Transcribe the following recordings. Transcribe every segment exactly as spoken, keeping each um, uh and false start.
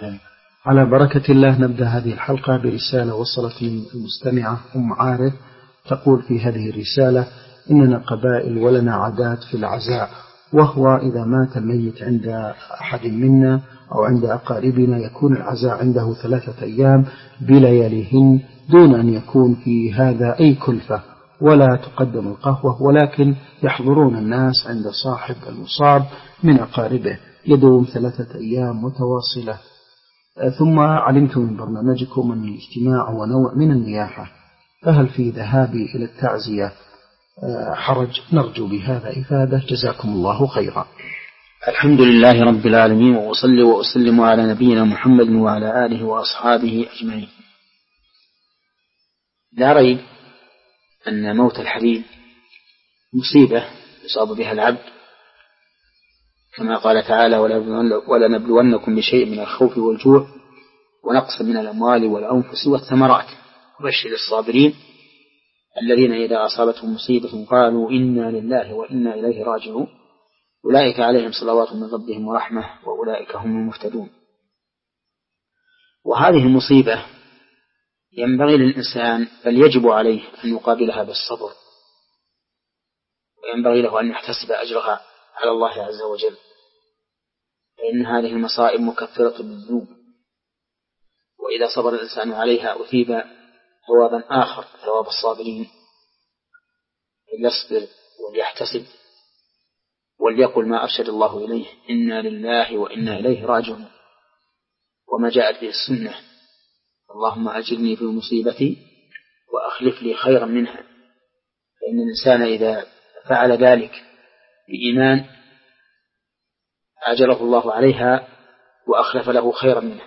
وسهلا. على بركة الله نبدأ هذه الحلقة برسالة وصلت من المستمعة أم عارف، تقول في هذه الرسالة: إننا قبائل ولنا عادات في العزاء، وهو إذا مات الميت عند أحد منا أو عند أقاربنا يكون العزاء عنده ثلاثة أيام بلياليهن دون أن يكون في هذا أي كلفة، ولا تقدم القهوة، ولكن يحضرون الناس عند صاحب المصاب من أقاربه، يدوم ثلاثة أيام متواصلة. ثم علمت من برنامجكم أن الاجتماع هو نوع من النياحة، فهل في ذهابي إلى التعزية حرج؟ نرجو بهذا إفادة، جزاكم الله خيرا. الحمد لله رب العالمين، وأصلي وأسلم على نبينا محمد وعلى آله وأصحابه أجمعين. لا ريب أن موت الحبيب مصيبة يصاب بها العبد، كما قال تعالى: ولنبلونكم بشيء من الخوف والجوع ونقص من الأموال والأنفس والثمرات وبشر الصابرين الذين إذا أصابتهم مصيبة قالوا إنا لله وإنا إليه راجعون أولئك عليهم صلوات من ربهم ورحمة وأولئك هم المهتدون. وهذه المصيبة ينبغي للإنسان بل يجب عليه أن يقابلها بالصبر، وينبغي له أن يحتسب أجرها على الله عز وجل، فإن هذه المصائب مكفرة للذنوب، وإذا صبر الإنسان عليها أثيب ثوابا آخر، ثواب الصابرين. فليصبر وليحتسب وليقل ما أرشد الله إليه: إنا لله وإنا إليه راجعون، وما جاءت به السنة: اللهم أجرني في مصيبتي وأخلف لي خيرا منها. فإن الإنسان إذا فعل ذلك بإيمان أجره الله عليها وأخلف له خيرا منها،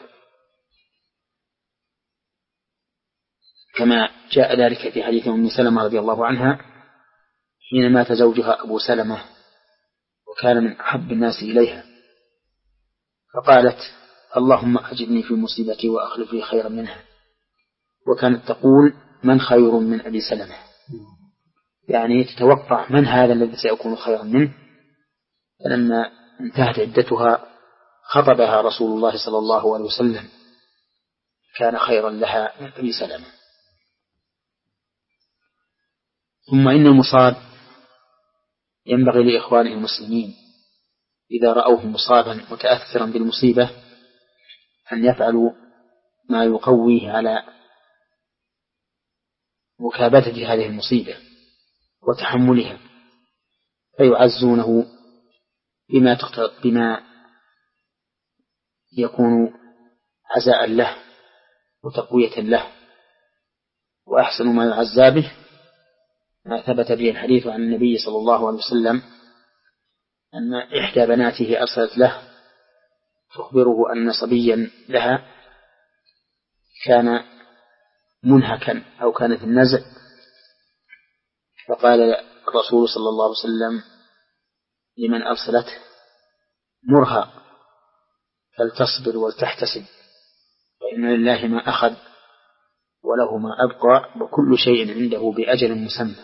كما جاء ذلك في حديث أم سلمة رضي الله عنها حين مات زوجها أبو سلمة وكان من أحب الناس إليها، فقالت: اللهم أجرني في مصيبتي وأخلف لي خيرا منها. وكانت تقول: من خير من أبي سلمة؟ يعني تتوقع من هذا الذي سيكون خيرا منه. فلما انتهت عدتها خطبها رسول الله صلى الله عليه وسلم، كان خيرا لها من أبي سلمة. ثم إن المصاب ينبغي لإخوانه المسلمين إذا رأوه مصابا متأثرا بالمصيبة أن يفعلوا ما يقويه على مكابدة هذه المصيبة وتحملها، فيعزونه بما, بما يكون عزاء له وتقوية له. وأحسن ما يعزى به ما ثبت به الحديث عن النبي صلى الله عليه وسلم أن إحدى بناته أرسلت له تخبره أن صبيا لها كان منهكا أو كان في النزع، فقال الرسول صلى الله عليه وسلم لمن أرسلته: مرها فلتصبر ولتحتسب، فإن لله ما أخذ وله ما أبقى وكل شيء عنده بأجل مسمى.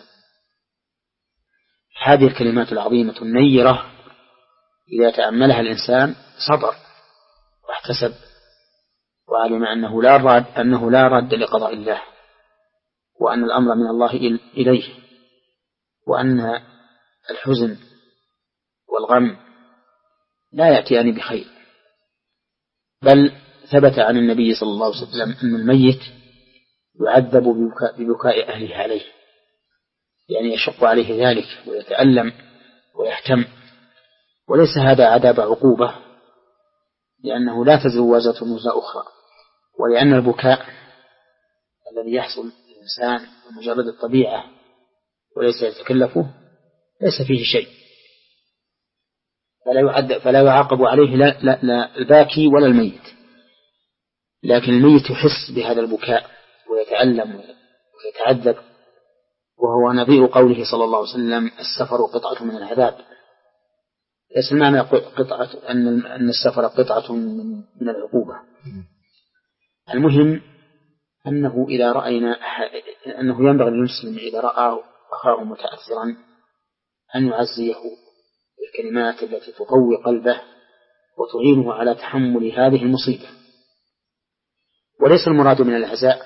هذه الكلمات العظيمة النيرة إذا تأملها الإنسان صبر واحتسب وعلم أنه لا راد أنه لا راد لقضاء الله، وأن الأمر من الله إليه، وأن الحزن والغم لا يأتيان بخير. بل ثبت عن النبي صلى الله عليه وسلم أن الميت يعذب ببكاء, ببكاء أهله عليه، يعني يشق عليه ذلك ويتألم ويهتم، وليس هذا عذاب عقوبة، لأنه لا تزر وازرة وزر أخرى، ولأن البكاء الذي يحصل للإنسان بمجرد الطبيعة وليس يتكلفه ليس فيه شيء، فلا يعذب فلا يعاقب عليه لا, لا, لا الباكي ولا الميت. لكن الميت يحس بهذا البكاء ويتألم ويتعذب، وهو نظير قوله صلى الله عليه وسلم: السفر قطعة من العذاب. ليس المعنى قطعة أن أن السفر قطعة من من العقوبة. المهم أنه إذا رأينا أنه ينبغي للمسلم إذا رأى أخاه متأثرا أن يعزيه بالكلمات التي تقوي قلبه وتعينه على تحمل هذه المصيبة، وليس المراد من العزاء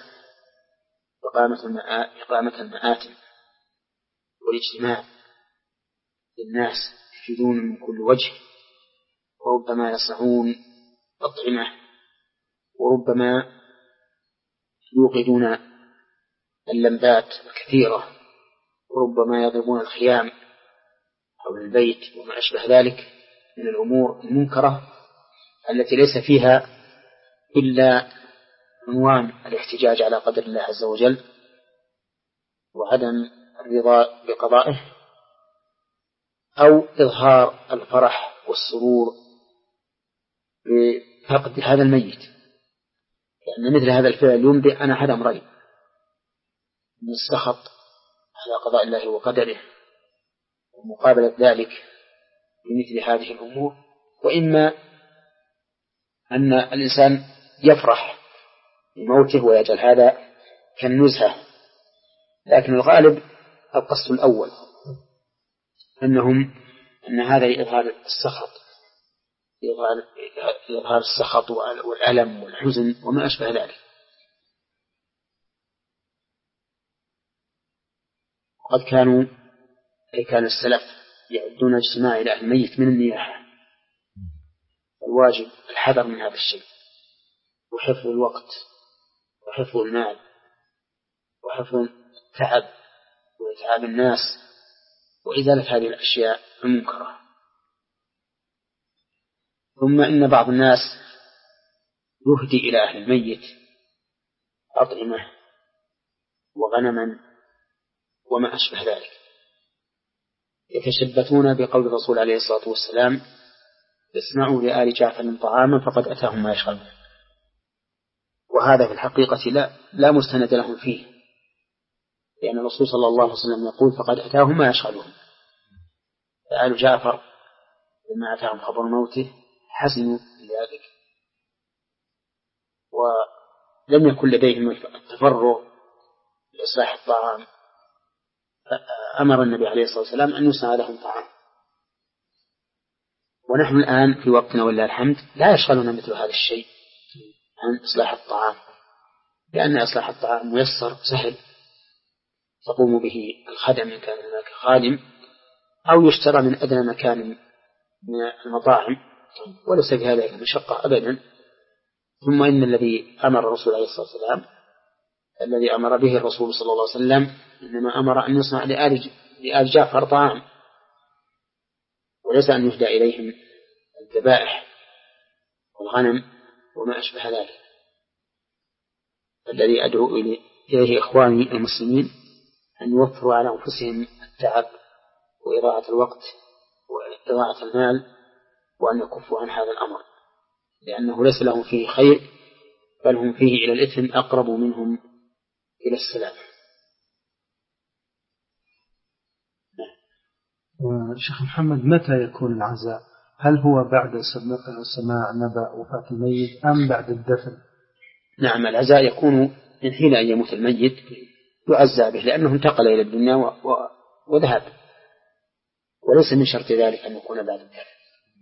إقامة المآتم والاجتماع للناس يفيدون من كل وجه، وربما يصنعون أطعمة، وربما يوقدون اللمبات الكثيرة، وربما يضربون الخيام حول البيت وما أشبه ذلك من الأمور المنكرة التي ليس فيها إلا عنوان الاحتجاج على قدر الله عز وجل وعدم الرضا بقضائه، أو إظهار الفرح والسرور بفقد هذا الميت، لأن مثل هذا الفعل ينبئ عن أحد أمرين: من السخط على قضاء الله وقدره ومقابلة ذلك بمثل هذه الأمور، وإما أن الإنسان يفرح بموته ويجعل هذا كالنزهة. لكن الغالب القصد الأول، أنهم أن هذا لإظهار السخط لإظهار السخط والألم والحزن وما أشبه ذلك. وقد كانوا أي كان السلف يعدون اجتماع إلى الميت من النياحة، الواجب الحذر من هذا الشيء، وحفظ الوقت وحفظ المال وحفظ التعب وإتعاب الناس وإزالة هذه الأشياء المنكرة. ثم إن بعض الناس يهدي إلى أهل الميت أطعمة وغنما وما أشبه ذلك، يتشبثون بقول الرسول عليه الصلاة والسلام: اسمعوا لآل جعفر طعاما فقد أتاهم ما يشغلون. وهذا في الحقيقة لا, لا مستند لهم فيه، لأن الرسول صلى الله عليه وسلم يقول: فقد أتاهم ما يشغلون. فآل جعفر لما أتاهم خبر موته حزنوا لذلك، ولم يكن لديهم التفرغ لإصلاح الطعام، فأمر النبي عليه الصلاة والسلام أن يصنع لهم طعام. ونحن الآن في وقتنا ولله الحمد لا يشغلنا مثل هذا الشيء عن إصلاح الطعام، لأن إصلاح الطعام ميسر سهل، تقوم به الخدم إن كان هناك خادم، أو يشترى من أدنى مكان من المطاعم، وليس في هذا مشقة أبدا. ثم إن الذي أمر الرسول عليه الصلاة والسلام الذي أمر به الرسول صلى الله عليه وسلم إنما أمر أن يصنع لآل, لآل جعفر طعام، وليس أن يهدى إليهم الذبائح والغنم وما أشبه ذلك. الذي أدعو إليه إخواني المسلمين أن يوفروا على أنفسهم التعب وإضاعة الوقت وإضاعة المال، وأن يكفوا عن هذا الأمر، لأنه ليس لهم فيه خير، بل هم فيه إلى الإثم أقرب منهم إلى السلام. شيخ محمد، متى يكون العزاء؟ هل هو بعد سماع نبأ وفاة الميت أم بعد الدفن؟ نعم، العزاء يكون من حين أن يموت الميت يعزى به، لأنه انتقل إلى الدنيا و... و... وذهب، وليس من شرط ذلك أن يكون بعد الدفن.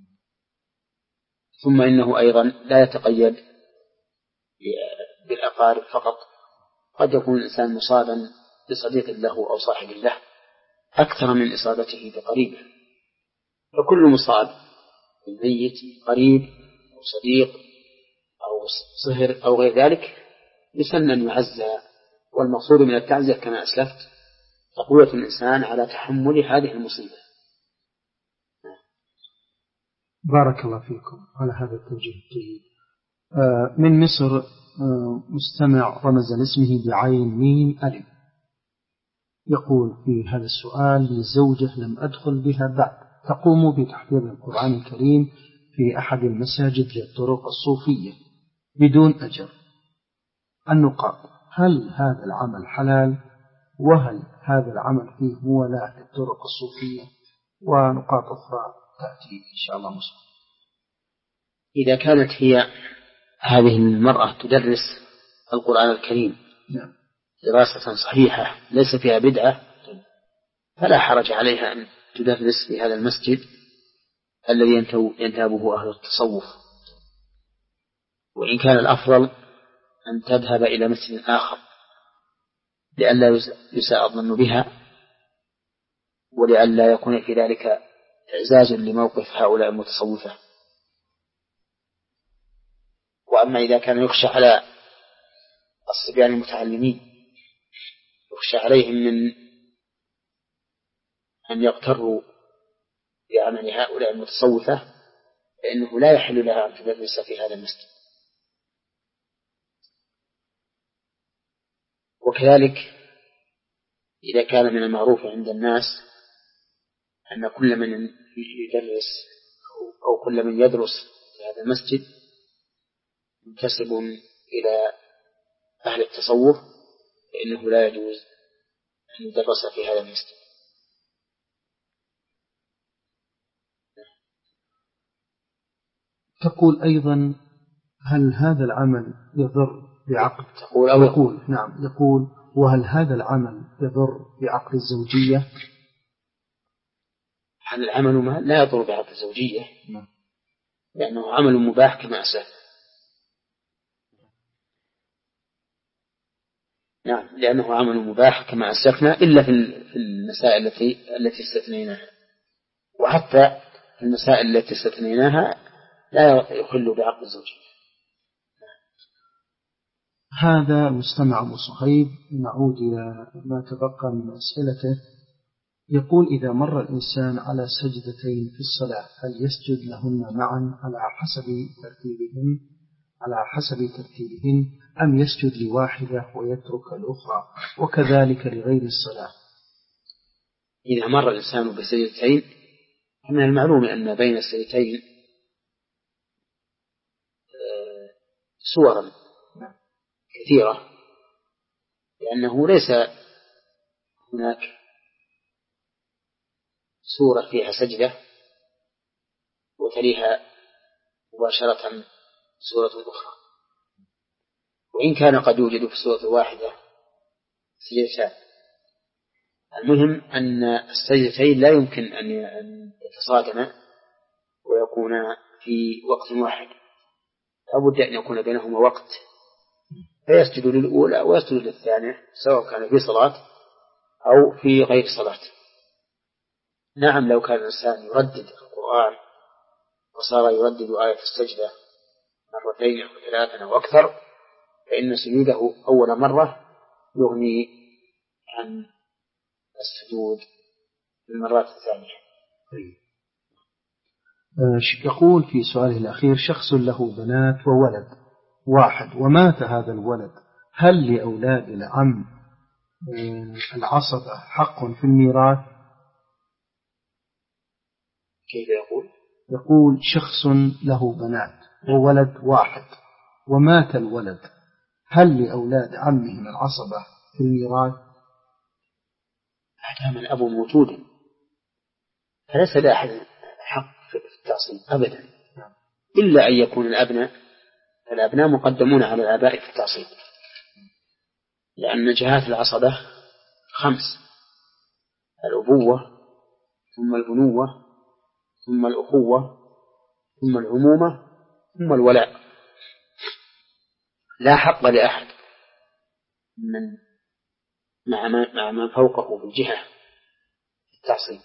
ثم إنه أيضا لا يتقيد بالأقارب فقط، قد يكون الإنسان مصابا بصديق له أو صاحب له أكثر من إصابته بقريبه، فكل مصاب بالميت قريب أو صديق أو صهر أو غير ذلك يسن أن يعزى. والمقصود من التعزية كما أسلفت تقوية الإنسان على تحمل هذه المصيبة. بارك الله فيكم على هذا التوجيه الطيب. من مصر مستمع رمز لاسمه بعين ميم ألف، يقول في هذا السؤال: لزوجة لم أدخل بها بعد، تقوم بتحفيظ القرآن الكريم في أحد المساجد للطرق الصوفية بدون أجر. النقاط: هل هذا العمل حلال؟ وهل هذا العمل فيه موالاة للطرق الصوفية؟ ونقاط أخرى تأتي إن شاء الله مسلم. إذا كانت هي هذه المرأة تدرس القرآن الكريم دراسة صحيحة ليس فيها بدعة، فلا حرج عليها أن تدرس في هذا المسجد الذي ينتابه أهل التصوف. وإن كان الأفضل أن تذهب إلى مسجد آخر لئلا يساء الظن بها، ولئلا يكون في ذلك إعزاز لموقف هؤلاء المتصوفة. وأما إذا كان يخشى على الصبيان المتعلمين، يخشى عليهم من أن يغتروا بعمل هؤلاء المتصوفة، فإنه لا يحل لها أن تدرس في هذا المسجد. وكذلك إذا كان من المعروف عند الناس أن كل من يدرس أو كل من يدرس في هذا المسجد منتسب إلى أهل التصوف، فإنه لا يجوز أن يدرس في هذا المسجد. تقول أيضا: هل هذا العمل يضر بعقد؟ تقول أو يقول نعم يقول وهل هذا العمل يضر بعقد الزوجية؟ هل العمل ما لا يضر بعقد الزوجية؟ لأنه عمل مباح كما أسلف. نعم، لأنه عمل مباح كما أسلفنا، إلا في المسائل التي التي استثنيناها. وحتى في المسائل التي استثنيناها لا يخل بعقد الزوجية. هذا مستمع أبو صهيب. نعود إلى ما تبقى من أسئلته. يقول: إذا مر الإنسان على سجدتين في الصلاة هل يسجد لهن معا على حسب ترتيبهن على حسب ترتيبهن أم يسجد لواحدة ويترك الأخرى، وكذلك لغير الصلاة؟ إذا مر الإنسان بسجدتين، من المعلوم أن بين السجدتين صورا كثيرة، لأنه ليس هناك سورة فيها سجدة وتليها مباشرة سورة أخرى، وإن كان قد يوجد في السورة الواحدة سجدتان. المهم أن السجدتين لا يمكن أن يتصادما ويكونا في وقت واحد، لابد أن يكون بينهما وقت، فيسجد للأولى ويسجد للثانية سواء كان في صلاة أو في غير صلاة. نعم، لو كان الإنسان يردد القرآن وصار يردد آية السجدة مرتين أو ثلاثة أو أكثر، فإن سجوده أول مرة يغني عن السجود المرات الثانية. يقول في سؤاله الأخير: شخص له بنات وولد واحد ومات هذا الولد، هل لأولاد العم العصبة حق في الميراث؟ كيف يقول؟ يقول: شخص له بنات وولد واحد ومات الولد، هل لأولاد عمهم العصبة في الميراث؟ دام الأب موجودا فليس لأحد حق في التعصيب أبدا، إلا أن يكون الأبناء الأبناء مقدمون على الآباء في التعصيب، لأن جهات العصبة خمس: الأبوة، ثم البنوة، ثم الأخوة، ثم العمومة، ثم الولاء. لا حق لأحد من مع من فوقه بالجهة التعصيب.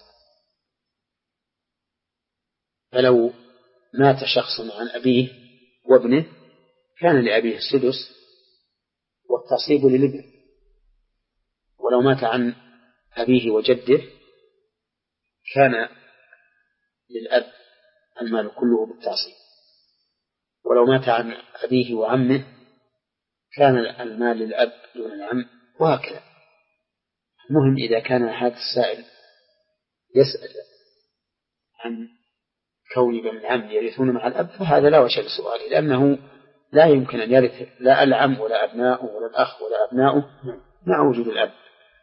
فلو مات شخص عن أبيه وابنه كان لأبيه السدس والتعصيب للابن، ولو مات عن أبيه وجده كان للأب المال كله بالتعصيب، ولو مات عن أبيه وعمه كان المال للأب دون العم، وهكذا. المهم إذا كان هذا السائل يسأل عن كون بني العم يرثون مع الأب فهذا لا وجه لسؤاله، لأنه لا يمكن أن يرث لا العم ولا أبناؤه ولا الأخ ولا أبناؤه مع وجود الأب.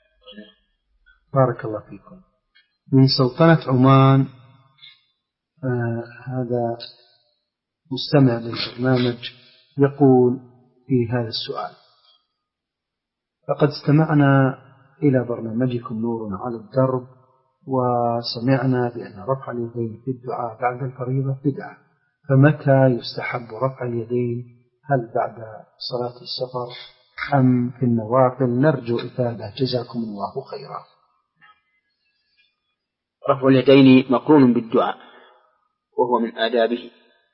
بارك الله فيكم. من سلطنة عمان، آه هذا مستمع للبرنامج يقول في هذا السؤال: لقد استمعنا إلى برنامجكم نور على الدرب، وسمعنا بأن رفع اليدين في الدعاء بعد الفريضة بدعة، فمتى يستحب رفع اليدين؟ هل بعد صلاة السفر أم في النوافل؟ نرجو إفادة، جزاكم الله خيرا. رفع اليدين مقرون بالدعاء وهو من آدابه،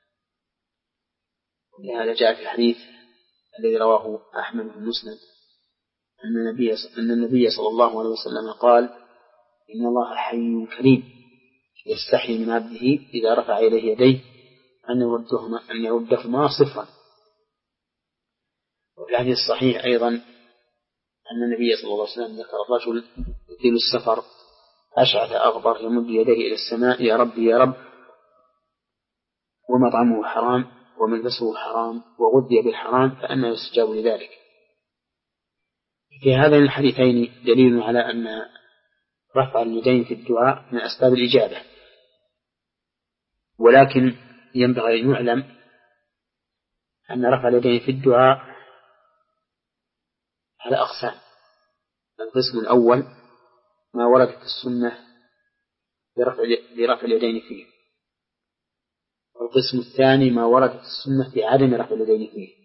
ولهذا جاء في الحديث الذي رواه أحمد بن مسلم أن النبي أن النبي صلى الله عليه وسلم قال: إن الله حي كريم يستحي من عبده إذا رفع إليه يديه أن يردهما أن يردهما صفرا. وفي الحديث الصحيح أيضا أن النبي صلى الله عليه وسلم ذكر الرجل يطيل السفر أشعث أغبر يمد يديه إلى السماء: يا رب يا رب، ومطعمه حرام وملبسه حرام وغذي بالحرام، فأنى يستجاب لذلك. في هذين الحديثين دليل على أن رفع اليدين في الدعاء من أسباب الإجابة، ولكن ينبغي أن يعلم أن رفع اليدين في الدعاء على أقسام. القسم الأول ما وردت السنة برفع اليدين فيه، والقسم الثاني ما وردت السنة بعدم رفع اليدين فيه،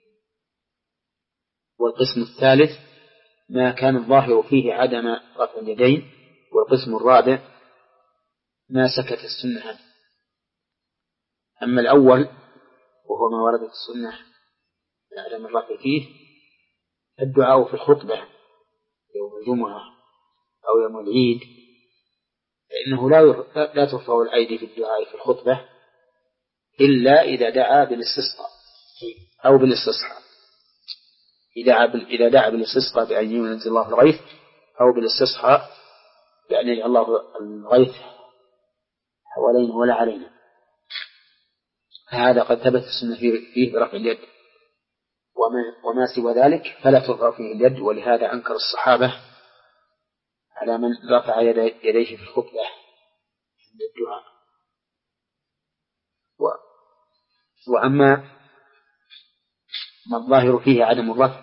والقسم الثالث ما كان الظاهر فيه عدم رفع اليدين، والقسم الرابع ما سكت السنة عنه. أما الأول وهو ما وردت السنة بعدم الرفع فيه، الدعاء في الخطبة يوم الجمعة أو يوم العيد، فإنه لا لا ترفع الأيدي في الدعاء في الخطبة إلا إذا دعا بالاستسقاء أو بالاستصحاء، إذا دعا بالاستسقاء بأن ينزل الله الغيث، أو بالاستصحاء بأن يجعل الله الغيث حوالينا ولا علينا. هذا قد ثبت السنة فيه برفع اليد، وما, وما سوى ذلك فلا ترفع فيه اليد. ولهذا أنكر الصحابة على من رفع يديه في الخطبة عند الدعاء. و... وأما ما الظاهر فيه عدم الرفع،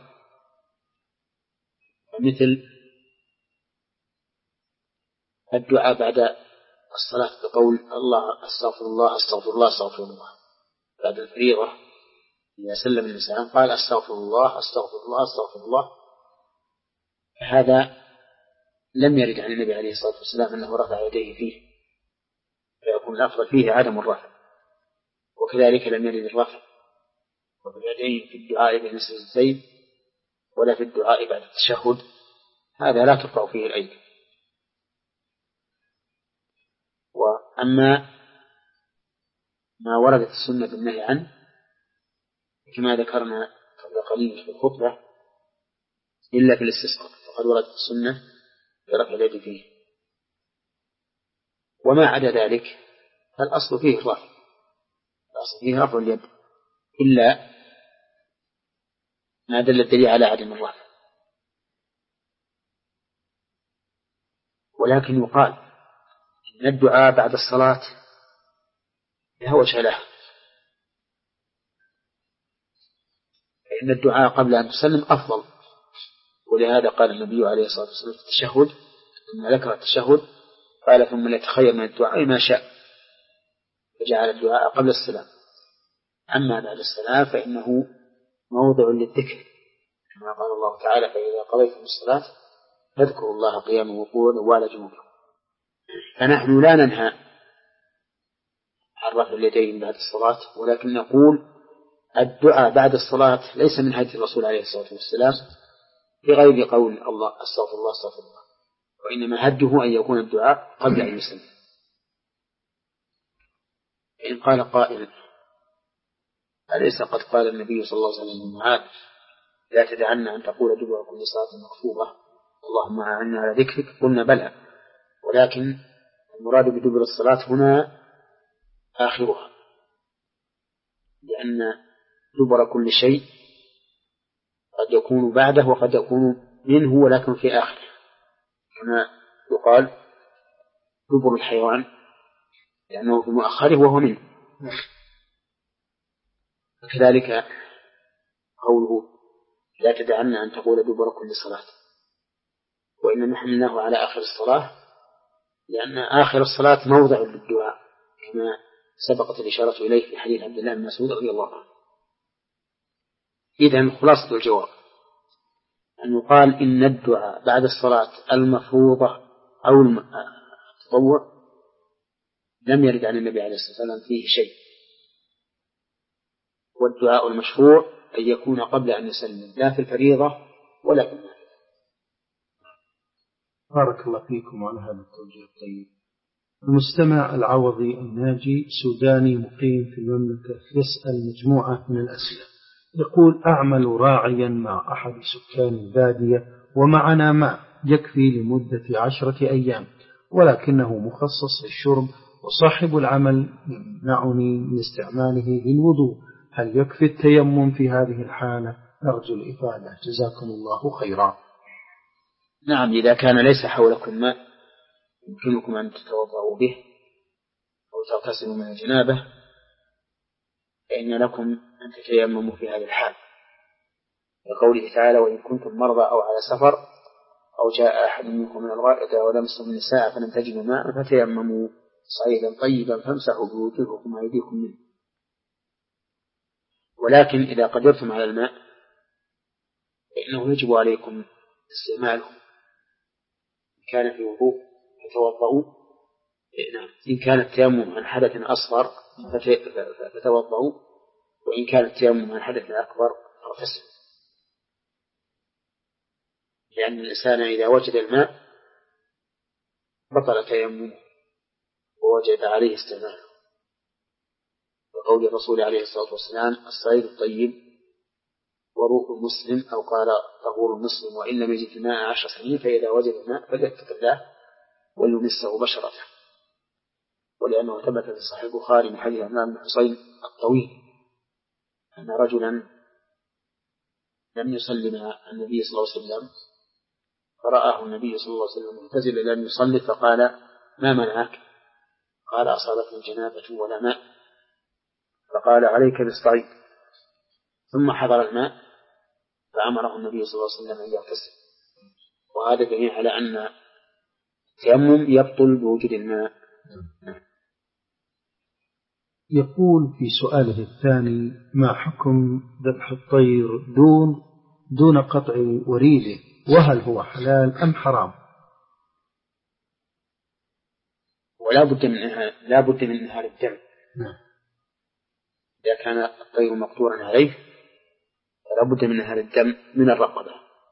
مثل الدعاء بعد الصلاة بقول الله أستغفر الله أستغفر الله أستغفر الله، بعد الفريضة إذا سلم الإنسان قال أستغفر الله أستغفر الله أستغفر الله، هذا لم يرد عن النبي عليه الصلاة والسلام أنه رفع يديه فيه، فيكون الأفضل فيه عدم الرفع. وكذلك لم يرد الرفع واليدين في الدعاء بين السجدتين ولا في الدعاء بعد التشهد، هذا لا ترفع فيه الأيدي. وأما ما وردت السنة بالنهي عنه كما ذكرنا قبل قليل في الخطبة إلا في الاستسقاء فقد وردت السنة برفع اليد فيه، وما عدا ذلك فالأصل فيه الرفع، الأصل فيه رفع اليد إلا ما دل الدليل على عدم الرفع. ولكن يقال إن الدعاء بعد الصلاة لا وجه له، فإن الدعاء قبل أن تسلم أفضل، ولهذا قال النبي عليه الصلاة والسلام في التشهد لما ذكر التشهد قال ثم ليتخير من الدعاء ما شاء، فجعل الدعاء قبل السلام. أما بعد السلام فإنه موضع للذكر كما قال الله تعالى: فإذا قضيتم الصلاة فاذكروا الله قياما وقعودا وعلى جنوبكم. فنحن لا ننهى عن رفع اليدين بعد الصلاة، ولكن نقول الدعاء بعد الصلاة ليس من هدي الرسول عليه الصلاة والسلام بغير قول الله أستغفر الله أستغفر الله، وإنما هده أن يكون الدعاء قبل أن يسلم. إن قال قائل: أليس قد قال النبي صلى الله عليه وسلم لمعاذ: لا تدعن أن تقول دبر كل صلاة مكتوبة اللهم أعنا على ذكرك؟ قلنا بلى، ولكن المراد بدبر الصلاة هنا آخرها، لأن دبر كل شيء قد يكون بعده وقد يكون منه ولكن في آخره، هنا يقال دبر الحيوان لأنه في مؤخره وهو منه. وكذلك قوله لا تدعنا أن تقول دبر كل صلاة، وإنما حملناه على آخر الصلاة لأن آخر الصلاة موضع للدعاء كما سبقت الإشارة إليه في حديث عبد الله بن مسعود رضي الله عنه. إذن خلاصة الجواب أن يقال إن الدعاء بعد الصلاة المفروضة أو التطوع لم يرد عن النبي عليه الصلاة والسلام فيه شيء، والدعاء المشروع أن يكون قبل أن يسلم لا في الفريضة ولا في النافلة. بارك الله فيكم على هذا التوجيه الطيب. المستمع العوضي الناجي سوداني مقيم في المملكة يسأل مجموعة من الأسئلة. يقول: أعمل راعيا مع أحد سكان البادية ومعنا ماء يكفي لمدة عشرة أيام، ولكنه مخصص للشرب، وصاحب العمل يمنعني من استعماله للوضوء، هل يكفي التيمم في هذه الحالة؟ أرجو الإفادة، جزاكم الله خيرا. نعم، إذا كان ليس حولكم ماء يمكنكم أن تتوضأوا به أو تغتسلوا من الجنابة فإن لكم أن تتيمموا في هذه الحال، لقوله تعالى: وإن كنتم مرضى أو على سفر أو جاء أحد منكم من الغائط أو لمستم النساء فلم تجدوا ماء فتيمموا صعيدا طيبا فامسحوا بوجوهكم وأيديكم منه. ولكن إذا قدرتم على الماء فإنه يجب عليكم استعماله. إن كان في وضوء فتوضؤوا، إن كان التيمم عن حدث أصغر فتوضؤوا، وإن كان التيمم عن حدث أكبر فاغتسلوا، لأن الإنسان إذا وجد الماء بطل تيممه ووجد عليه استعماله، وقول الرسول عليه الصلاة والسلام: الصعيد الطيب وروح المسلم، أو قال طهور المسلم، وإن لم يجد الماء عشر سنين فإذا وجد الماء فليتق الله وليمسه بشرته. ولأنه ثبت في صحيح البخاري من حديث عمران بن حصين الطويل أن رجلا لم يصلي مع النبي صلى الله عليه وسلم فرآه النبي صلى الله عليه وسلم معتزلا لم يصلي، فقال: ما منعك؟ قال: أصابتني جنابة ولا ماء. فقال: عليك بالصعيد. ثم حضر الماء فأمره النبي صلى الله عليه وسلم أن يغتسل. وهذا دليل على أن التيمم يبطل بوجود الماء. يقول في سؤاله الثاني: ما حكم ذبح الطير دون دون قطع وريده، وهل هو حلال أم حرام؟ ولا بد من لا بد من انهار الدم. نعم. إذا كان الطير مقطوعا عليه فلا بد من انهار الدم من الرقبة،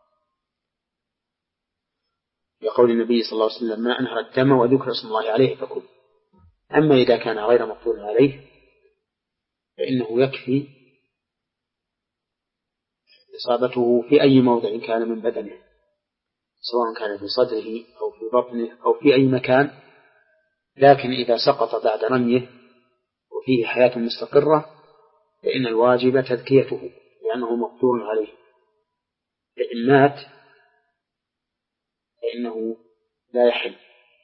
يقول النبي صلى الله عليه وسلم: ما أنهر الدم وذكر اسم الله عليه فكل. أما إذا كان غير مقطوع عليه فإنه يكفي إصابته في أي موضع كان من بدنه، سواء كان في صدره أو في بطنه أو في أي مكان، لكن إذا سقط بعد رميه وفيه حياة مستقرة فإن الواجب تذكيته لأنه مقطوع عليه. فإن مات فإنه لا يحل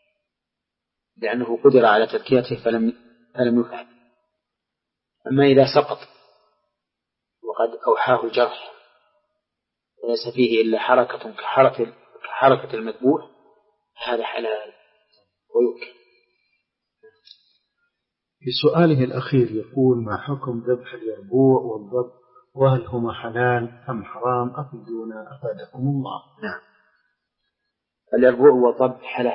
لأنه قدر على تذكيته فلم فلم يفعل. أما إذا سقط وقد أوحاه الجرح وليس فيه إلا حركة كحركة, كحركة المذبوح هذا حلال ويؤكل. في سؤاله الأخير يقول: ما حكم ذبح اليربوع والضب، وهل هما حلال أم حرام؟ أفيدونا أفادكم الله. نعم، اليربوع والضب حلال.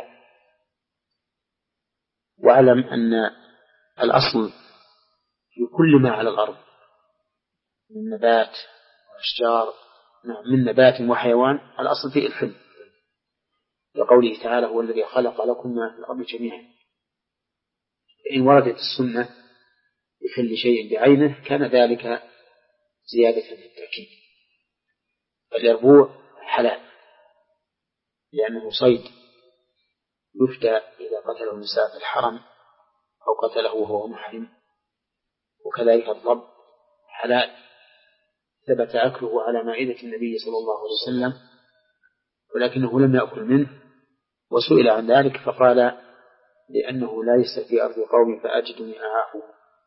واعلم أن الأصل في كل ما على الأرض من نبات وأشجار، من نبات وحيوان، الأصل فيه الحل، لقوله تعالى: هو الذي خلق لكم ما في الأرض جميعا. فإن وردت السنة بحل شيء بعينه كان ذلك زيادة في التأكيد. اليربوع حلال لأنه صيد يفتى إذا قتله النساء في الحرم أو قتله وهو محرم. وكذلك الضب حلال ثبت أكله على مائدة النبي صلى الله عليه وسلم ولكنه لم يأكل منه، وسئل عن ذلك فقال: لأنه ليس في أرض قوم فأجدني أعافه.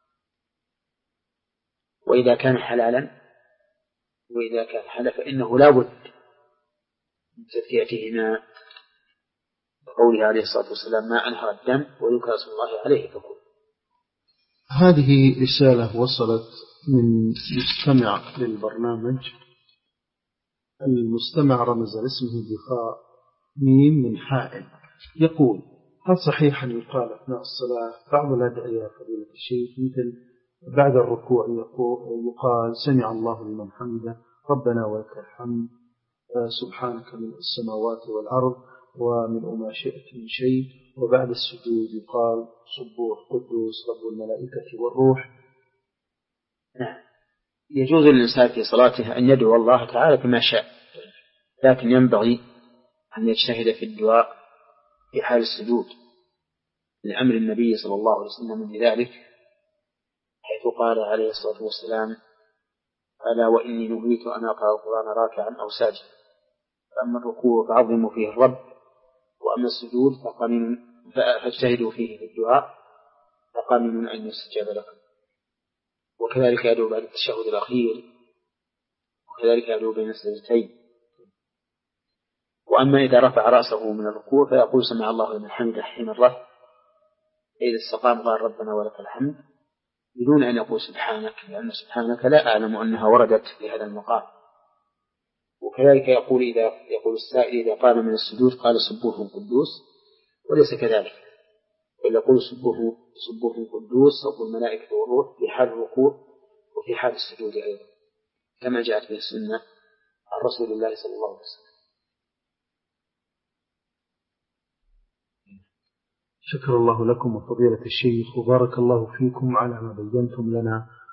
وإذا كان حلالا وإذا كان حلال فإنه لا بد من تذكيتهما، وقوله عليه الصلاة والسلام: ما أنهر الدم وذكر اسم الله عليه فكل. هذه رسالة وصلت من مستمع للبرنامج. المستمع رمز لاسمه بخاء ميم من حائل، يقول: هل صحيح أن يقال أثناء الصلاة بعض الأدعية فضيلة الشيخ مثل بعد الركوع يقال سمع الله لمن حمده، ربنا ولك الحمد، سبحانك من السماوات والأرض ومن ما شئت من شيء، وبعد السجود يقال سبوح قدوس رب الملائكة والروح؟ نعم، يجوز للإنسان في صلاته أن يدعو الله تعالى بما شاء، لكن ينبغي أن يجتهد في الدعاء في حال السجود لأمر النبي صلى الله عليه وسلم بذلك، حيث قال عليه الصلاة والسلام: ألا وإني نهيت أن أقرأ القرآن راكعا أو ساجدا، فأما الركوع فعظموا فيه الرب، وأما السجود فاجتهدوا فيه في الدعاء، فقامن أن يستجاب لكم. وكذلك يدعو بعد التشهد الأخير، وكذلك يدعو بين السجدتين. وأما إذا رفع رأسه من الركوع فيقول سمع الله لمن حمده حين الرفع، إذا استقام قال ربنا ولك الحمد، بدون أن يقول سبحانك، لأن سبحانك لا أعلم أنها وردت في هذا المقام. وكذلك يقول إذا يقول السائل إذا قام من السجود قال سبوح قدوس، وليس كذلك، بل يقول سبوح سبوح قدوس رب الملائكة والروح في حال الركوع وفي حال السجود أيضا، كما جاءت به السنة عن رسول الله صلى الله عليه وسلم. شكر الله لكم وفضيلة الشيخ، وبارك الله فيكم على ما بينتم لنا